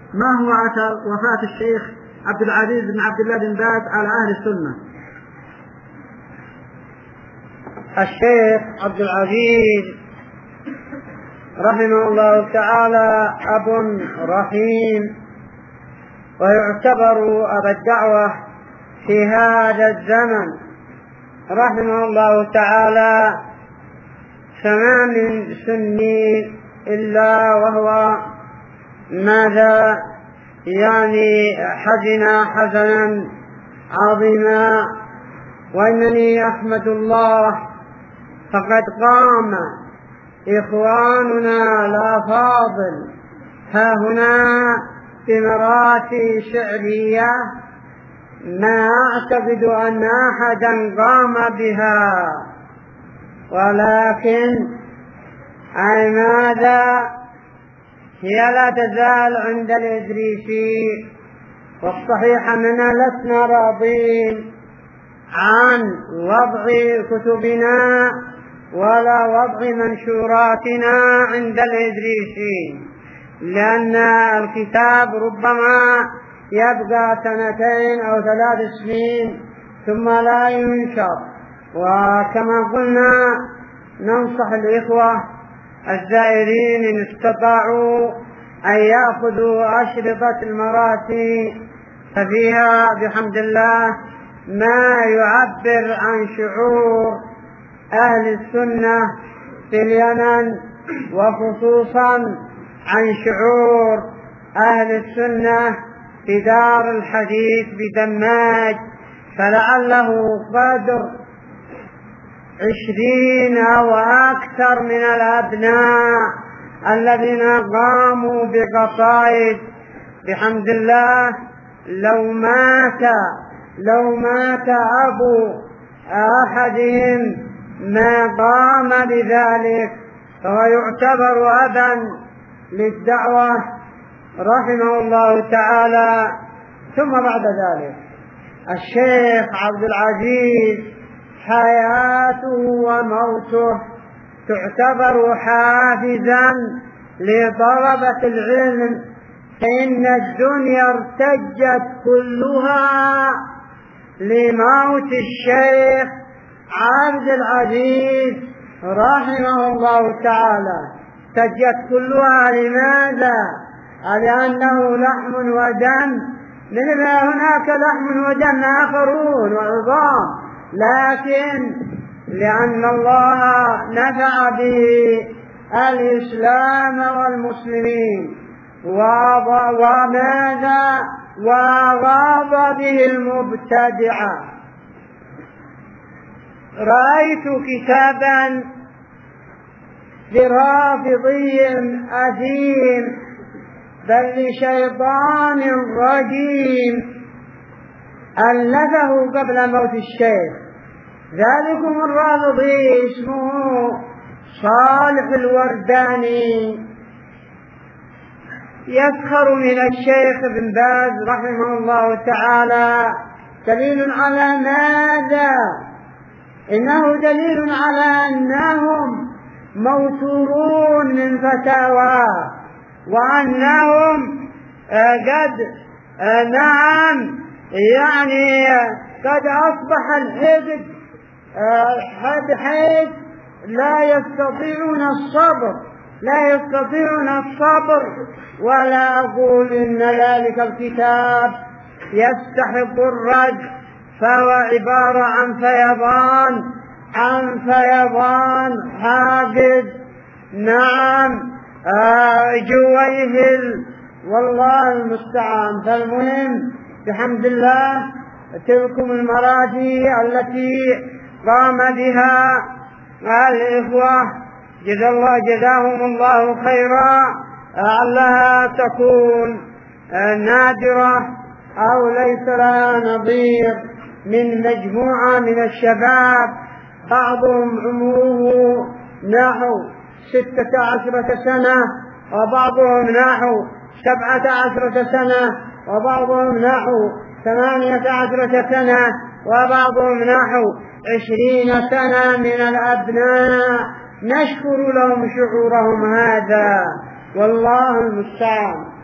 ما هو أثر وفاة الشيخ عبد العزيز بن عبد الله بن باز على أهل السنة؟ الشيخ عبد العزيز رحمه الله تعالى أب رحيم، ويعتبر أبا الدعوة في هذا الزمن رحمه الله تعالى. فما من سني إلا وهو ماذا يعني حزن حزنا عظيما، وإنني أحمد الله فقد قام إخواننا الأفاضل ها هنا بمراتب شعرية ما أعتقد أن أحدا قام بها، ولكن ماذا هي لا تزال عند الإدريسي، والصحيح أننا لسنا راضين عن وضع كتبنا ولا وضع منشوراتنا عند الإدريسي، لأن الكتاب ربما يبقى 2 أو 3 سنين ثم لا ينشر. وكما قلنا ننصح الإخوة الزائرين إن استطاعوا أن يأخذوا أشرطة المراسي، ففيها بحمد الله ما يعبر عن شعور أهل السنة في اليمن، وخصوصا عن شعور أهل السنة في دار الحديث بدماج، فلعله قدر 20 أو أكثر من الأبناء الذين قاموا بقصائد بحمد الله. لو مات أبو أحدهم ما قام بذلك، فهو يعتبر أبا للدعوة رحمه الله تعالى. ثم بعد ذلك الشيخ عبد العزيز حياته وموته تعتبر حافزا لطلبة العلم، فإن الدنيا ارتجت كلها لموت الشيخ عبد العزيز رحمه الله تعالى. ارتجت كلها لماذا؟ لأنه لحم ودم، مثل هناك لحم ودم آخرون وعظام، لكن لأن الله نفع به الإسلام والمسلمين وماذا وغاض به المبتدعة. رأيت كتابا لرافضي أثيم بل لشيطان رجيم ألفه قبل موت الشيخ. ذلكم الرافضي اسمه صالح الورداني، يسخر من الشيخ ابن باز رحمه الله تعالى. دليل على ماذا؟ إنه دليل على أنهم موتورون من فتاوى، وأنهم قد نعم يعني قد أصبح الحقد بحيث لا يستطيعون الصبر. ولا أقول إن ذلك الكتاب يستحق الرد، فهو عبارة عن فيضان حاقد نعم جويهل، والله المستعان. فالمهم بحمد الله تلكم المراجع التي قام بها الإخوة جزاهم الله خيرا، لعلها تكون نادرة أو ليس لها نظير من مجموعة من الشباب، بعضهم عمره نحو 16 سنة، وبعضهم نحو 17 سنة، وبعضهم نحو 18 سنة، وبعضهم نحو 20 سنة من الأبناء. نشكر لهم شعورهم هذا، والله المستعان.